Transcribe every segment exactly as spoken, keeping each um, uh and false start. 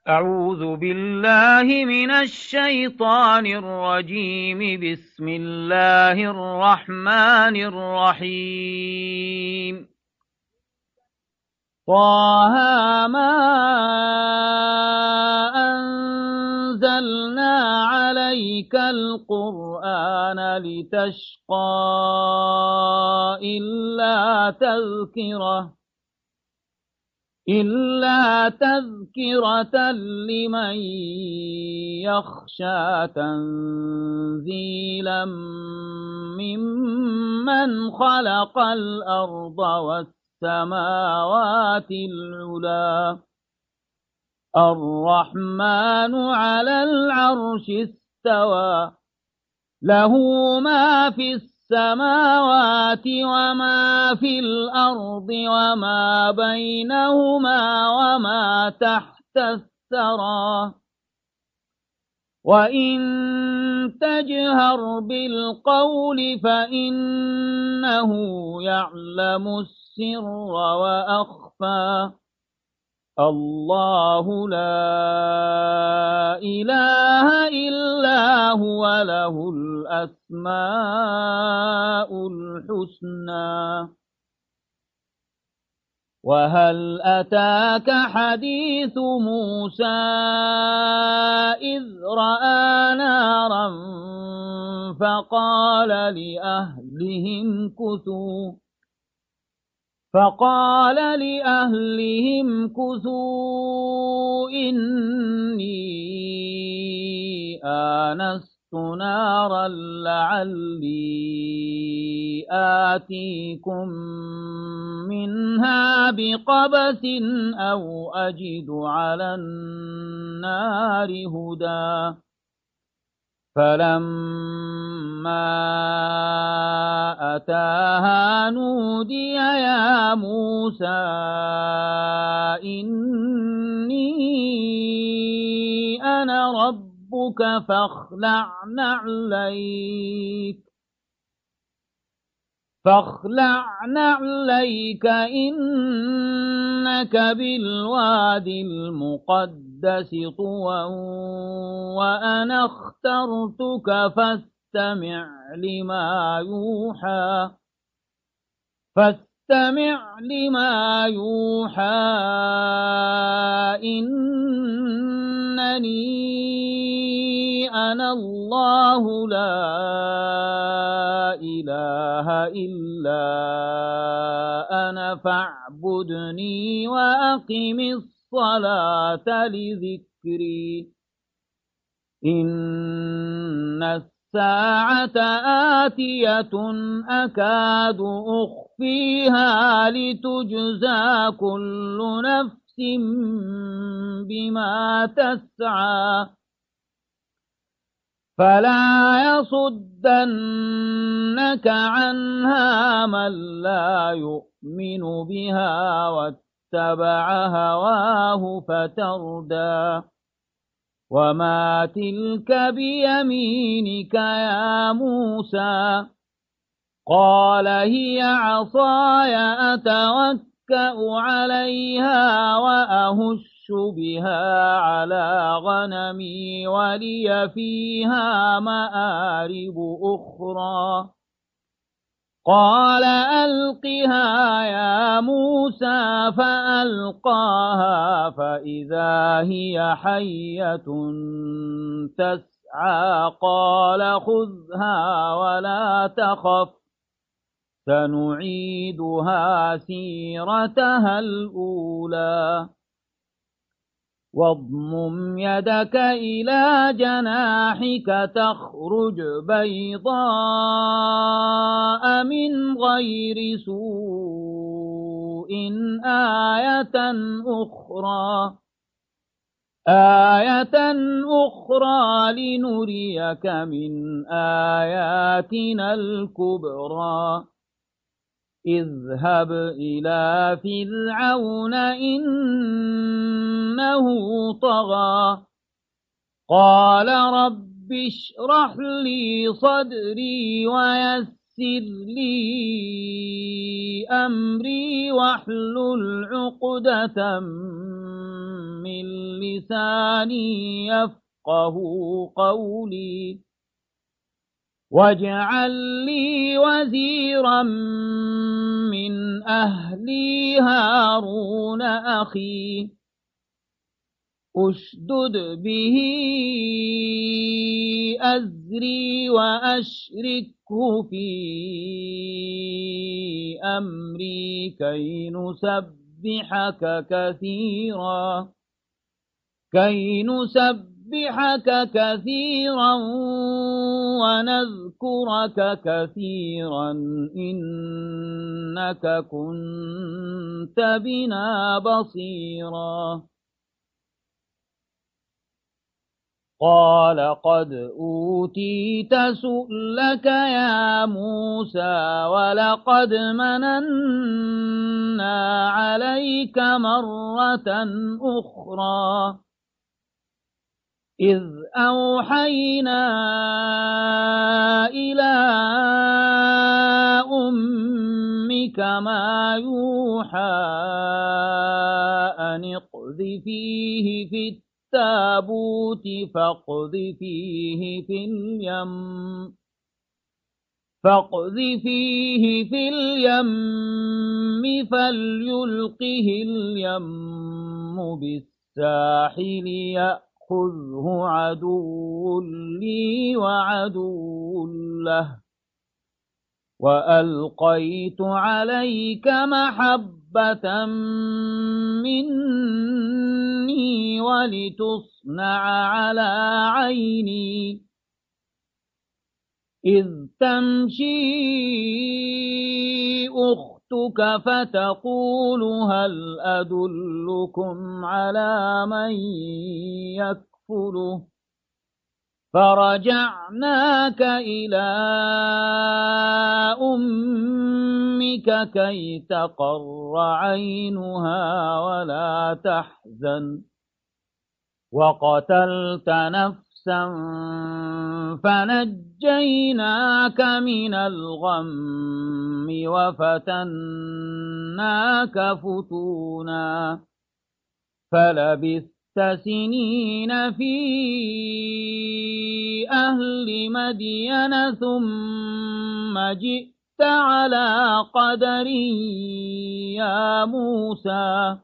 أعوذ بالله من الشيطان الرجيم. بسم الله الرحمن الرحيم. طه ما أنزلنا عليك القرآن لتشقى إلا تذكرة إلا تذكرة لمن يخشى تنزيلا ممن خلق الأرض والسماوات العلا. الرحمن على العرش استوى، له ما في السماوات وما في الأرض وما بينهما وما تحت الثرى. وإن تجهر بالقول فإنه يعلم السر وأخفى. الله لا إله إلا هو، له الأسماء الحسنى. وهل أتاك حديث موسى إذ رأى نارا فقال لأهلهم كثوا فقال لأهلهم كثوا إني آنست نارا لعلي آتيكم منها بقبس أو أجد على النار هدى. فلما أتاها نودي يا موسى إني أنا ربك فاخلع نعليك فاخلع نعليك إنك بالواد المقدس طوى وأنا اخترتك فاستمع لما يوحى فاستمع لما يوحى إنني أنا الله لا إله إلا أنا فاعبدني وأقم الصلاة لذكري. إن الساعة آتية أكاد أخفيها لتجزى كل نفس بما تسعى. فلا يصدنك عنها من لا يؤمن بها واتبع هواه فتردى. وما تلك بيمينك يا موسى؟ قال هي عصاي أتوكأ عليها وأهش بها على غنمي ولي فيها مآرب أخرى. قال ألقها يا موسى فألقاها فإذا هي حية تسعى. قال خذها ولا تخف سنعيدها سيرتها الأولى. واضمم يدك إلى جناحك تخرج بيضاء من غير سوء آية أخرى آية أخرى لنريك من آياتنا الكبرى. اذهب إلى فرعون إنه طغى. قال رب اشرح لي صدري ويسر لي أمري واحلل عقدة من لساني يفقه قولي واجعل لي وزيرا من أهلي هارون أخي أشدد به أزري وأشركه في أمري كي نسبحك كثيرا كي نسبحك كثيرا ونذكرك كثيرا إنك كنت بنا بصيرا قال قد أوتيت سؤلك يا موسى ولقد مننا عليك مرة أخرى إذ أوحينا إلى أمك ما يوحى أن اقذفيه في التابوت فاقذفيه في اليم فاقذفيه في اليم فليلقه اليم بالساحل يأخذه عدو لي وعدو له وألقيت عليك محبة مني ولتصنع على عيني إذ تمشي أختك فتقول هل أدلكم على من يكفله فرجعناك إلى أمك كي تقر عينها ولا تحزن وقتلت نفسا فنجيناك من الغم وفتناك فتونا فلبثت سنين في أهل مدين ثم جئت على قدر يا موسى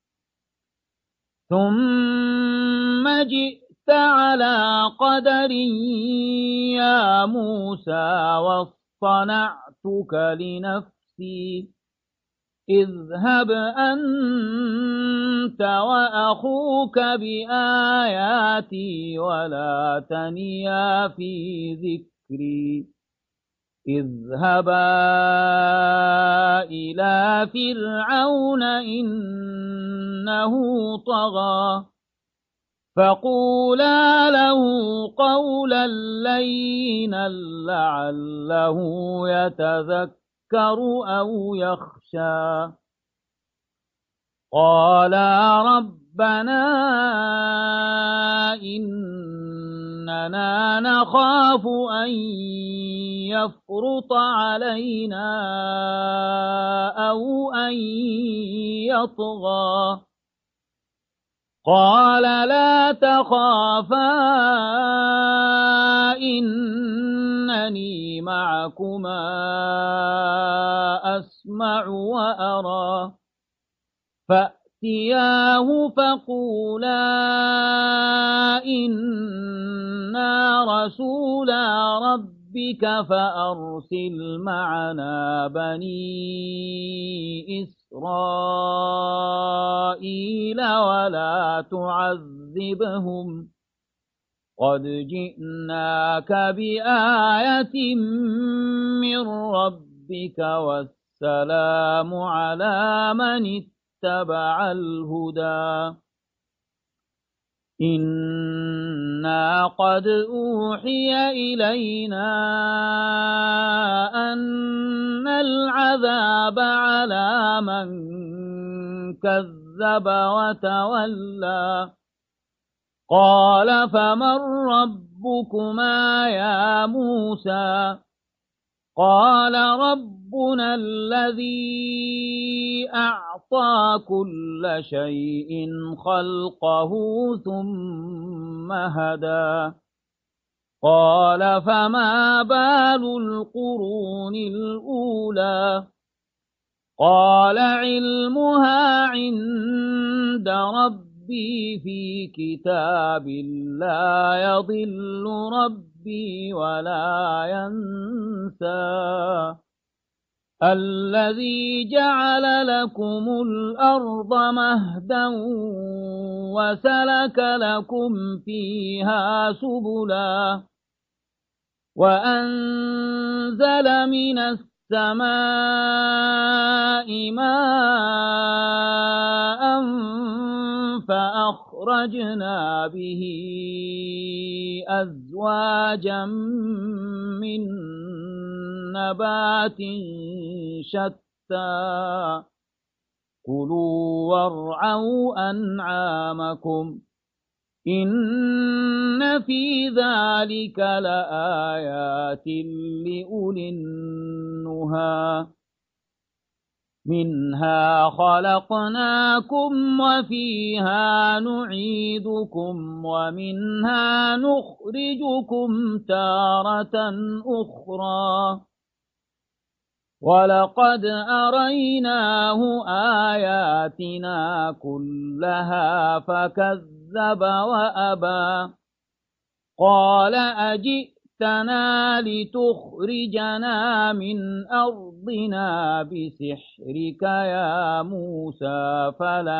ثم جئت على قدر يا موسى واصطنعتك لنفسي اذهب أنت وأخوك بآياتي ولا تنيا في ذكري اذهبا إلى فرعون إنه طغى فقولا له قولا لينا لعله يتذكر أو يخشى قالا ربنا إننا نخاف أن يفرط علينا أو أن يطغى قال لا تخافا إنني معكما أسمع وأرى فأتياه فقولا إنا رسولا ربك فأرسل معنا بني إسرائيل ولا تعذبهم قد جئناك بآية من ربك والسلام على من اتبع الهدى إنا قد أوحي إلينا أن العذاب على من كذب وتولى قال فمن ربكما يا موسى قال ربنا الذي أعطى كل شيء خلقه ثم هدى قال فما بال القرون الأولى قال علمها عند ربي في كتاب لا يضل ربي ولا ينسى الذي جعل لكم الأرض مهدا وسلك لكم فيها سبلا وأنزل من السماء ماء فأخرجنا به أزواجا من نبات شتى كلوا وارعوا أنعامكم إن في ذلك لآيات لأولي النهى منها خلقناكم وفيها نعيدكم ومنها نخرجكم تارة أخرى ولقد أريناه آياتنا كلها فكذب وأبى قال أجئتنا لتخرجنا من أرضنا بسحرك يا موسى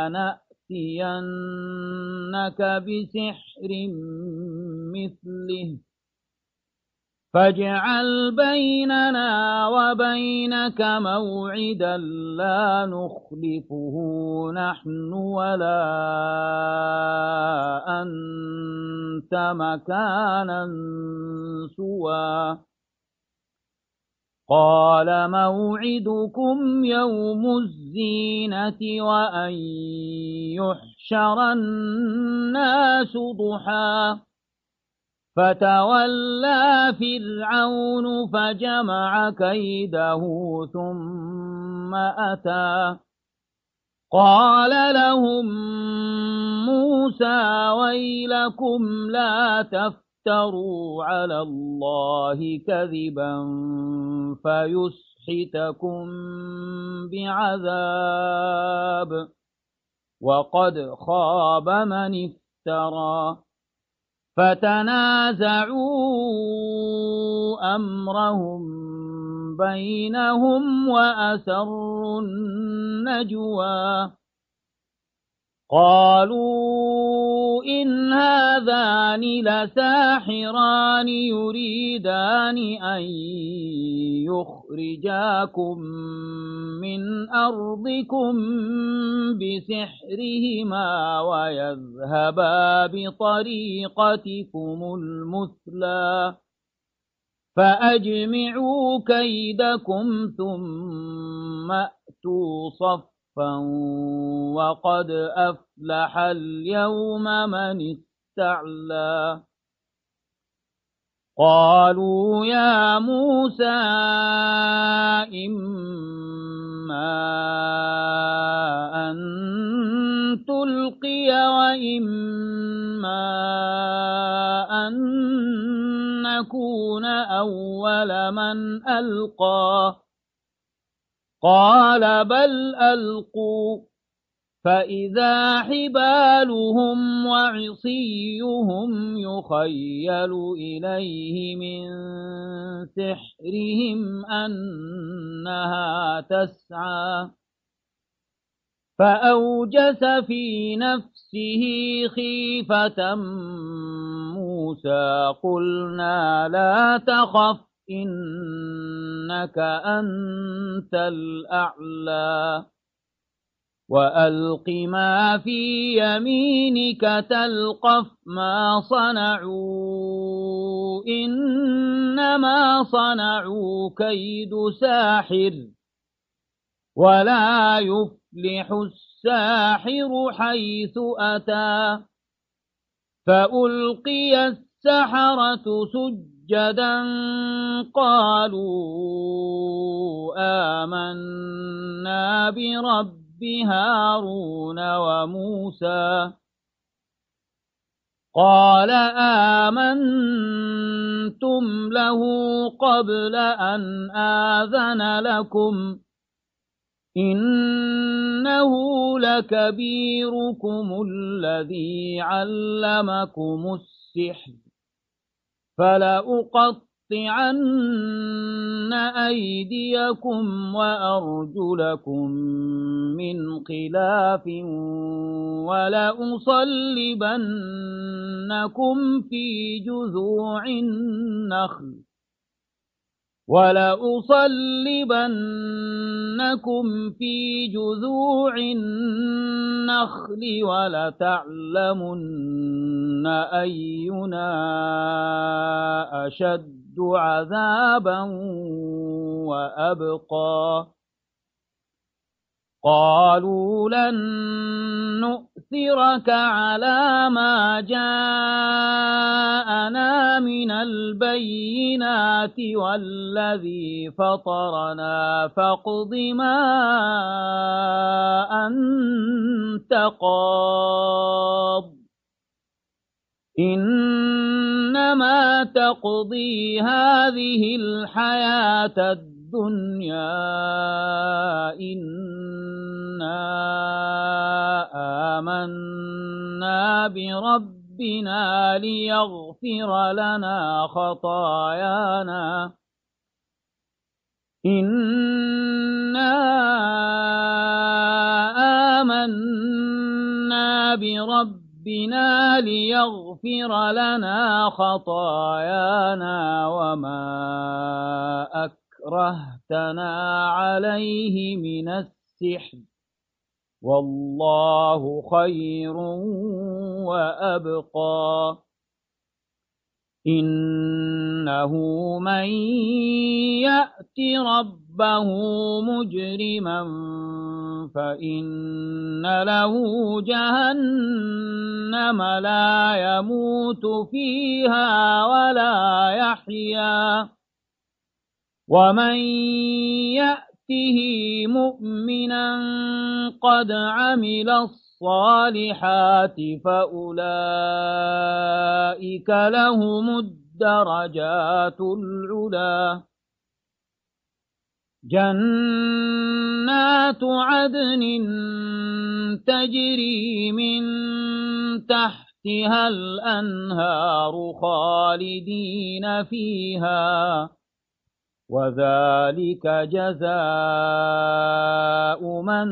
فلنأتينك بسحر مثله فاجعل بيننا وبينك موعدا لا نخلفه نحن ولا أنت مكانا سوى قال موعدكم يوم الزينة وأن يحشر الناس ضحى فتولى فرعون فجمع كيده ثم أتى قال لهم موسى ويلكم لا تفتروا على الله كذبا فيسحتكم بعذاب وقد خاب من افترى فتنازعوا أمرهم بينهم وأسروا النجوى قالوا إن هذان لساحران يريدان أن يخرجاكم من أرضكم بسحرهما ويذهبا بطريقتكم المثلى فأجمعوا كيدكم ثم أتوا صفا وقد أفلح اليوم من استعلى قالوا يا موسى إما أن تلقي وإما أن نكون أول من ألقى قال بل ألقوا فإذا حبالهم وعصيهم يخيل إليه من سحرهم أنها تسعى فأوجس في نفسه خيفة موسى قلنا لا تخف إنك أنت الأعلى وألق ما في يمينك تلقف ما صنعوا إنما صنعوا كيد ساحر ولا يفلح الساحر حيث أتى فألقي السحرة سجدا سجدا قالوا آمنا برب هارون وموسى قال آمنتم له قبل أن آذن لكم إنه لكبيركم الذي علمكم السحر فلأقطعن أيديكم وأرجلكم من خلاف ولأصلبنكم في جذوع النخل ولأصلبنكم في جذوع النخل ولتعلمن أينا أشد عذابا وأبقى قالوا لن نؤثرك على ما جاءنا من البينات والذي فطرنا فاقض ما أنت قاض إنما تقضي هذه الحياة الدنيا إنا آمنا بربنا ليغفر لنا خطايانا إنا آمنا بربنا ربنا ليغفر لنا خطايانا وما أكرهتنا عليه من السحر والله خير وأبقى إنه من يأت ربه مجرما فإن له جهنم لا يموت فيها ولا يحيا ومن يأته مؤمنا قد عمل الصالحات فأولئك لهم الدرجات العلى جنات عدن تجري من تحتها الأنهار خالدين فيها وذلك جزاء من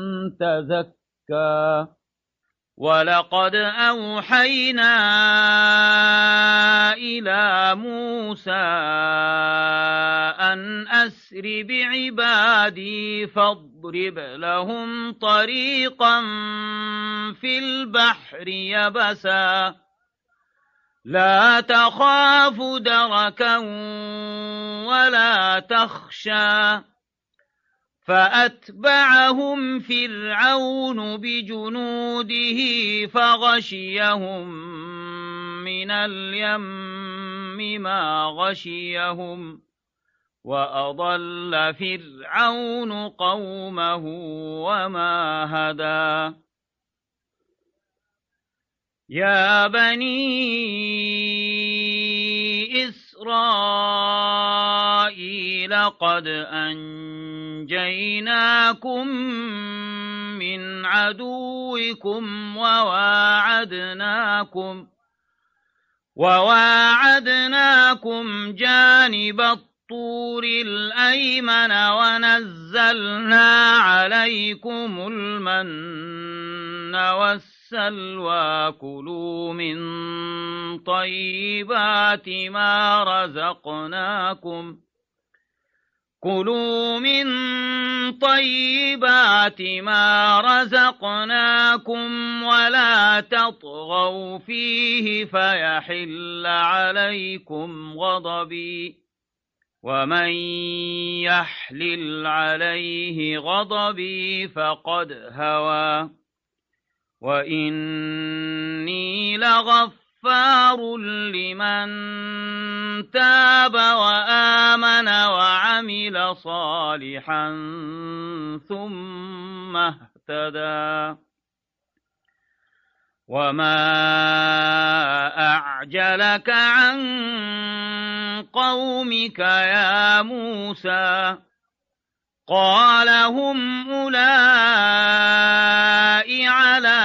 تزكى ولقد أوحينا إلى موسى أن أسر بعبادي فاضرب لهم طريقا في البحر يبسا لا تخاف دركا ولا تخشى فأتبعهم فرعون بجنوده فغشيهم من اليم ما غشيهم وأضل فرعون قومه وما هدى يا بني إسرائيل قد أنجيناكم من عدوكم وواعدناكم وواعدناكم جانب الطور الأيمن ونزلنا عليكم المن والسلوى كلوا من طيبات ما رزقناكم كلوا من طيبات ما رزقناكم ولا تطغوا فيه فيحل عليكم غضبي ومن يحلل عليه غضبي فقد هوى وإني لغفار غفار لمن تاب وآمن وعمل صالحا ثم اهتدى وما أعجلك عن قومك يا موسى قال هم أولئك على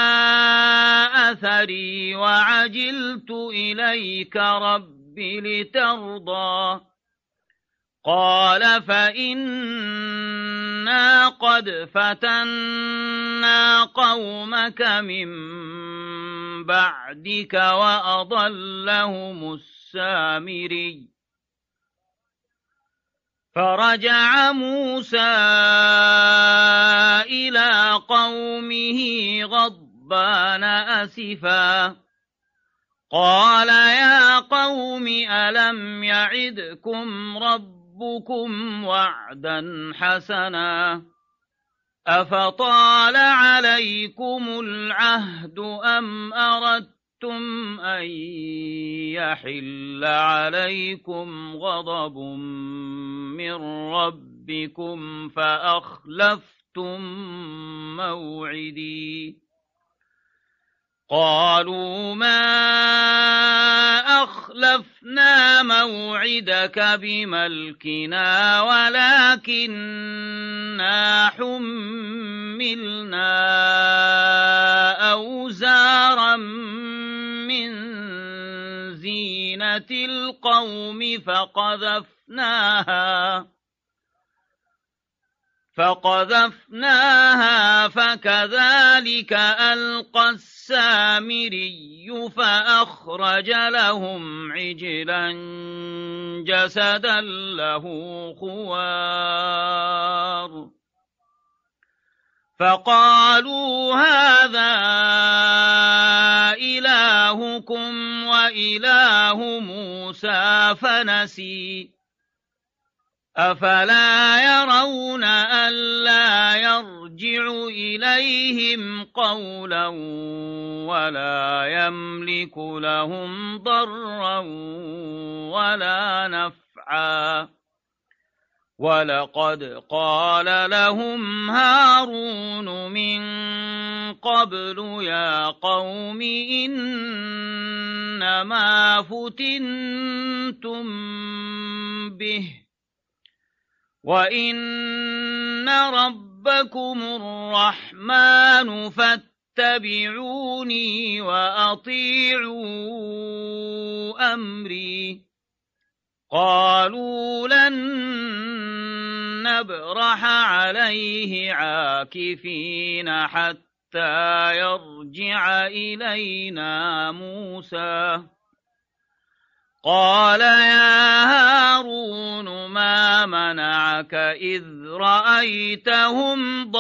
أثري وعجلت إليك رب لترضى قال فإنا قد فتنا قومك من بعدك وأضلهم السامري فرجع موسى إلى قومه غضبان أسفا قال يا قوم ألم يعدكم ربكم وعدا حسنا أفطال عليكم العهد أم أردتم أن يحل عليكم غضب من ربكم فأخلفتم موعدي قالوا ما أخلفنا موعدك بملكنا ولكننا حملنا أوزارا من زينة القوم فقذفناها فقذفناها فكذلك ألقى السامري فأخرج لهم عجلا جسدا له خوار فقالوا هذا إلهكم وإله موسى فنسي أفلا يرون ألا يرجع إليهم قولا ولا يملك لهم ضرا ولا نفعا ولقد قال لهم هارون من قبل يا قوم إنما فتنتم به وإن ربكم الرحمن فاتبعوني وأطيعوا أمري قالوا لن نبرح عليه عاكفين حتى يرجع إلينا موسى قال يا هارون ما منعك إذ رأيتهم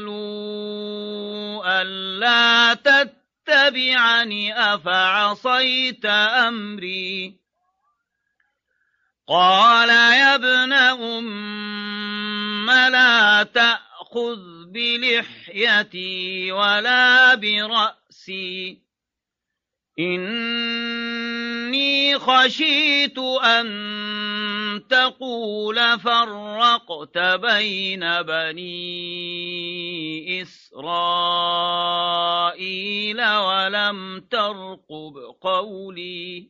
ضلوا ألا تتبعني أفعصيت أمري قال يا ابن أم لا تأخذ بلحيتي ولا برأسي إني خشيت أن تقول فرقت بين بني إسرائيل ولم ترقب قولي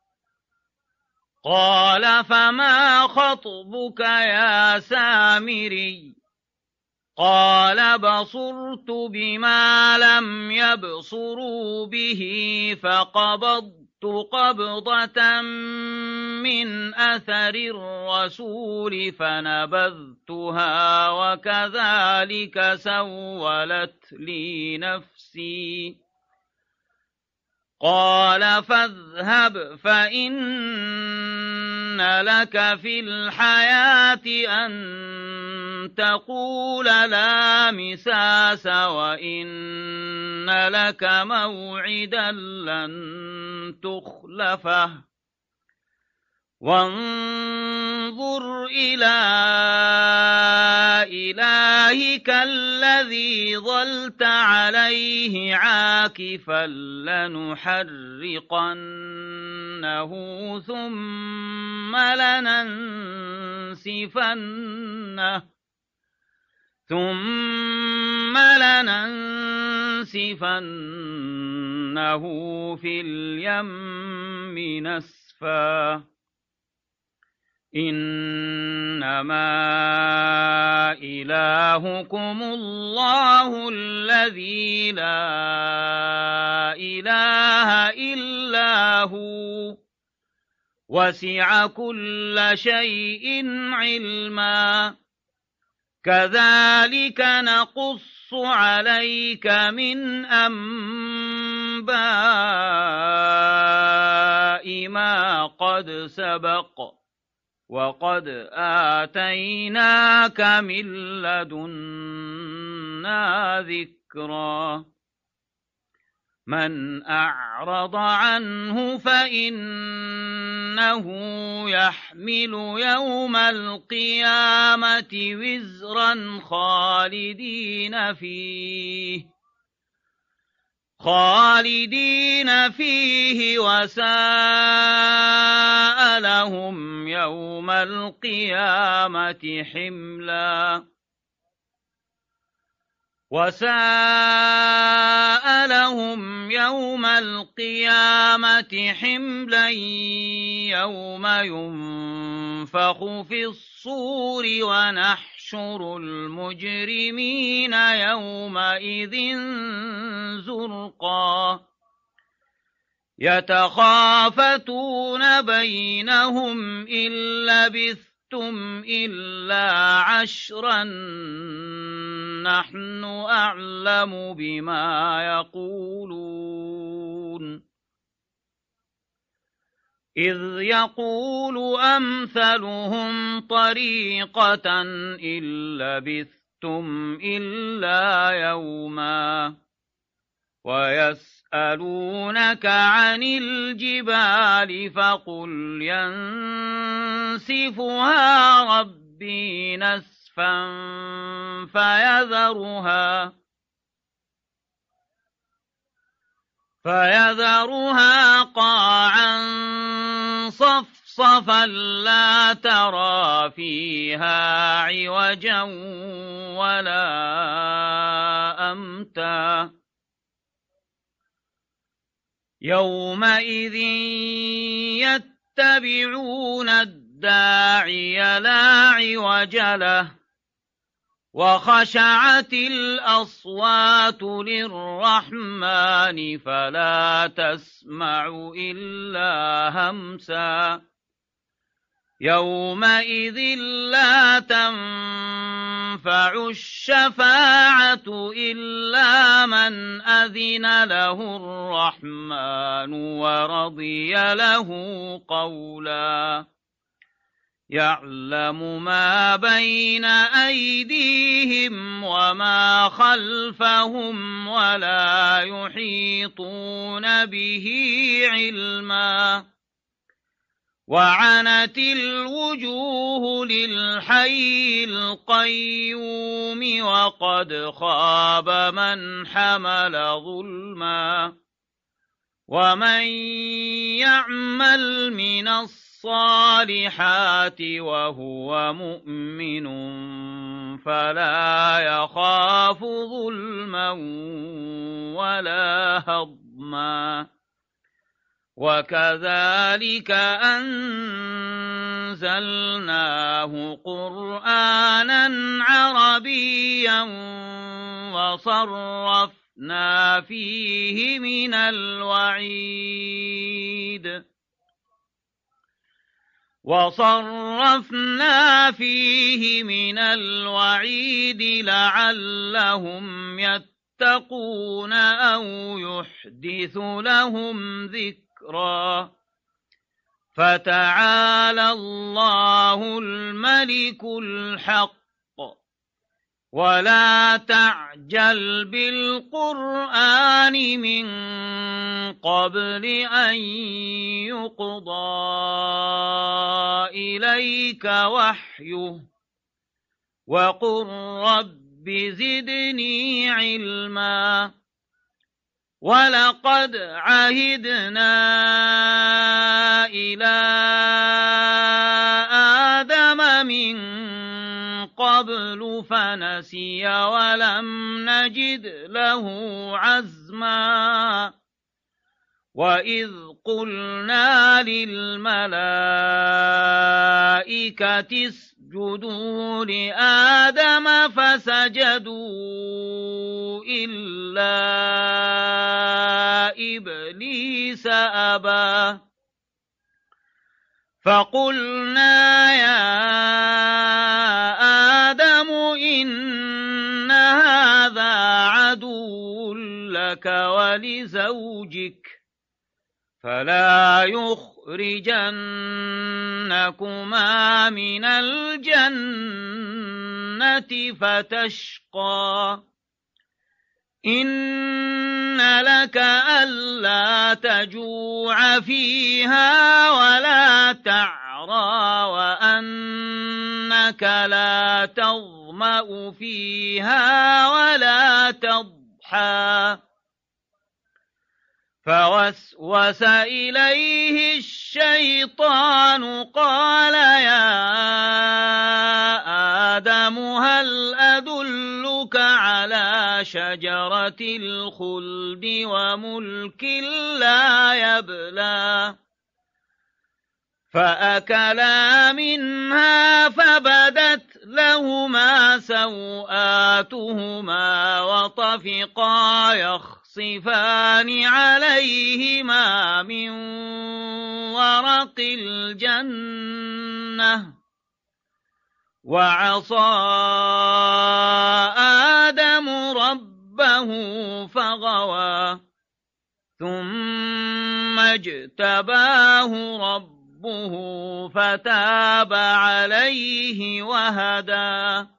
قال فما خطبك يا سامري قال بصرت بما لم يبصروا به فقبضت قبضة من أثر الرسول فنبذتها وكذلك سولت لي نفسي قال فاذهب فإن لك في الحياة أن تقول لا مساس وإن لك موعدا لن تخلفه وانظر إلى إلهك الذي ظلت عليه عاكفا لنحرقنه ثم لننسفنه ثم لننسفنه في اليم نسفا إنما إلهكم الله الذي لا إله إلا هو وسع كل شيء علما كذلك نقص عليك من أنباء ما قد سبق وقد آتيناك من لدنا ذكرا من أعرض عنه فإنه يحمل يوم القيامة وزرا خالدين فيه خالدين فيه وساء لهم يوم القيامة حملا وساء لهم يوم القيامة حملا يوم ينفخ في الصور ونحشر المجرمين يومئذ زرقا يتخافتون بينهم إن لبثتم إلا عشرا نحن أعلم بما يقولون إذ يقول أمثلهم طريقة إن لبثتم إلا يوما ويسألونك عن الجبال فقل ينسفها ربي نسفا فيذرها فيذرها قاعا صفصفا لا ترى فيها عوجا ولا أمتا يومئذ يتبعون الداعي لا عوج له وخشعت الأصوات للرحمن فلا تسمع إلا همسا يومئذ لا تنفع الشفاعة إلا من أذن له الرحمن ورضي له قولا يعلم ما بين أيديهم وما خلفهم ولا يحيطون به علما وعنت الوجوه للحي القيوم وقد خاب من حمل ظلما ومن يعمل من الصالحات وهو مؤمن فلا يخاف ظلما ولا هضما وكذلك أنزلناه قرآنا عربيا وصرفنا فيه من الوعيد وصرفنا فيه من الوعيد لعلهم يتقون أو يحدث لهم ذكرا فتعالى الله الملك الحق ولا تعجل بالقرآن من قبل أن يقضى إليك وحيه وقل رب زدني علما ولقد عهدنا إلى آدم من قبل فنسي ولم نجد له عزما وإذ قلنا للملائكة اسجدوا لآدم فسجدوا إلا إبليس أبى فقلنا يا آدم إن هذا عدو لك ولزوجك فلا يخرجنكما من الجنة فتشقى إن لك ألا تجوع فيها ولا تعرى وأنك لا تظمأ فيها ولا تضحى فوسوس إليه الشيطان قال يا آدم هل أدلك على شجرة الخلد وملك لا يبلى فأكلا منها فبدت لهما سوآتهما وطفقا يخصفان عليهما من ورق الجنة وعصى آدم ربه فغوى ثم اجتباه ربه فتاب عليه وهدى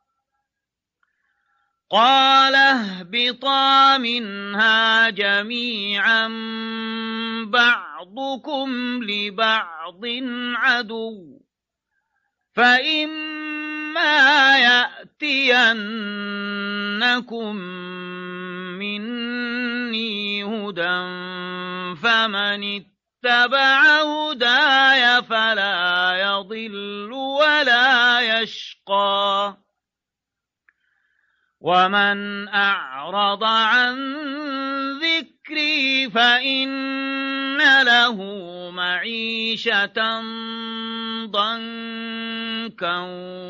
قال اهبطا منها جميعا بعضكم لبعض عدو فإما يأتينكم مني هدى فمن اتبع هداي فلا يضل ولا يشقى ومن أعرض عن ذكري فإن له معيشة ضنكا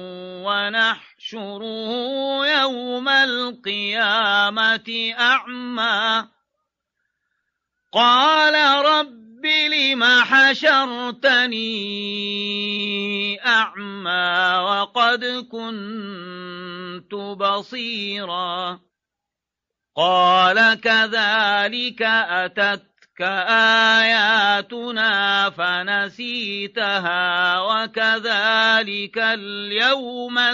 ونحشره يوم القيامة أعمى قال رب لم حشرتني أعمى وقد كنت بصيرا قال كذلك أتتك آياتنا فنسيتها وكذلك اليوم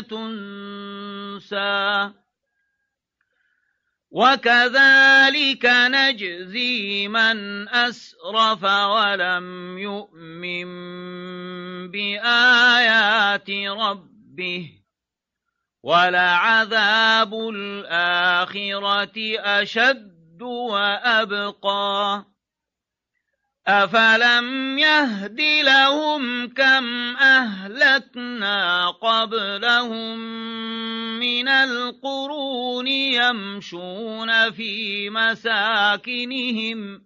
تنسى وكذلك نجزي من أسرف ولم يؤمن بآيات ربه ولعذاب الآخرة أشد وأبقى أفلم يهد لهم كم أهلكنا قبلهم من القرون يمشون في مساكنهم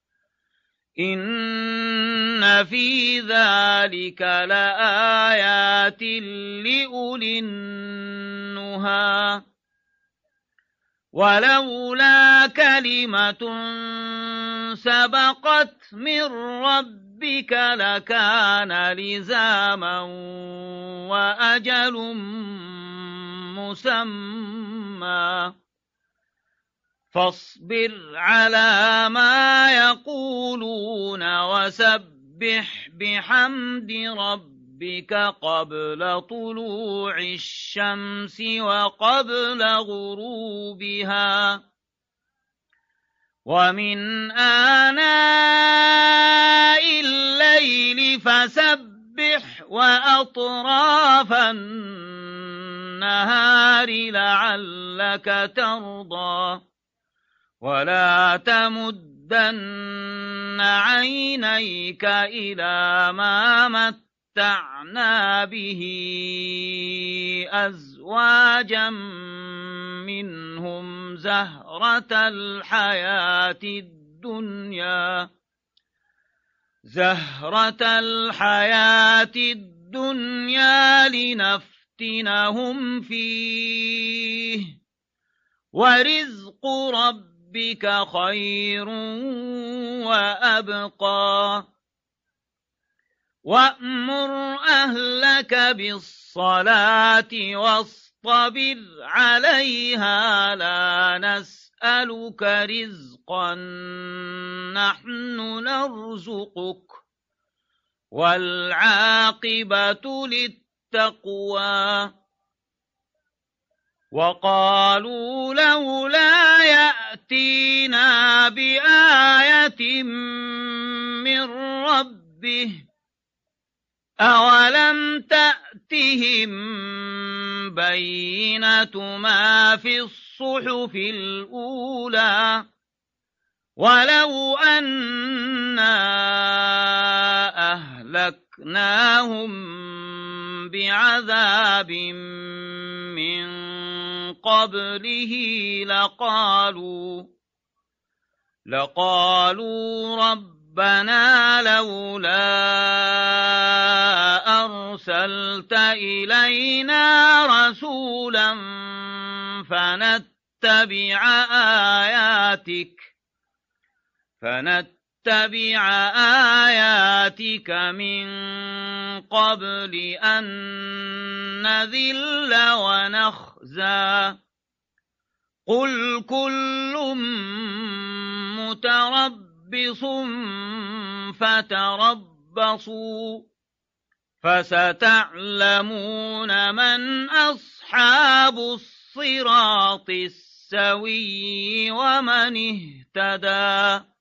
إن في ذلك لآيات لأولي النهى ولولا كلمة سبقت من ربك لكان لزاما وأجل مسمى فاصبر على ما يقولون وسبح بحمد ربك قبل طلوع الشمس وقبل غروبها ومن آناء الليل فسبح وأطراف النهار لعلك ترضى ولا تمدن عينيك إلى ما متعنا به أزواجا منهم زهرة الحياة الدنيا زهرة الحياة الدنيا لنفتنهم فيه ورزق ربك خير وأبقى وأمر أهلك بالصلاة واصطبر عليها لا نسألك رزقا نحن نرزقك والعاقبة للتقوى وقالوا لولا يأتينا بآية من ربه أولم تأتهم بينة ما في الصحف الأولى ولو أنا أهلكناهم بعذاب من قبله لقالوا لقالوا ربنا لولا أرسلت إلينا رسولا فنتبع آياتك فنتبع آياتك من قبل أن نذل ونخزى قل كل متربص فتربصوا فستعلمون من أصحاب الصراط السوي ومن اهتدى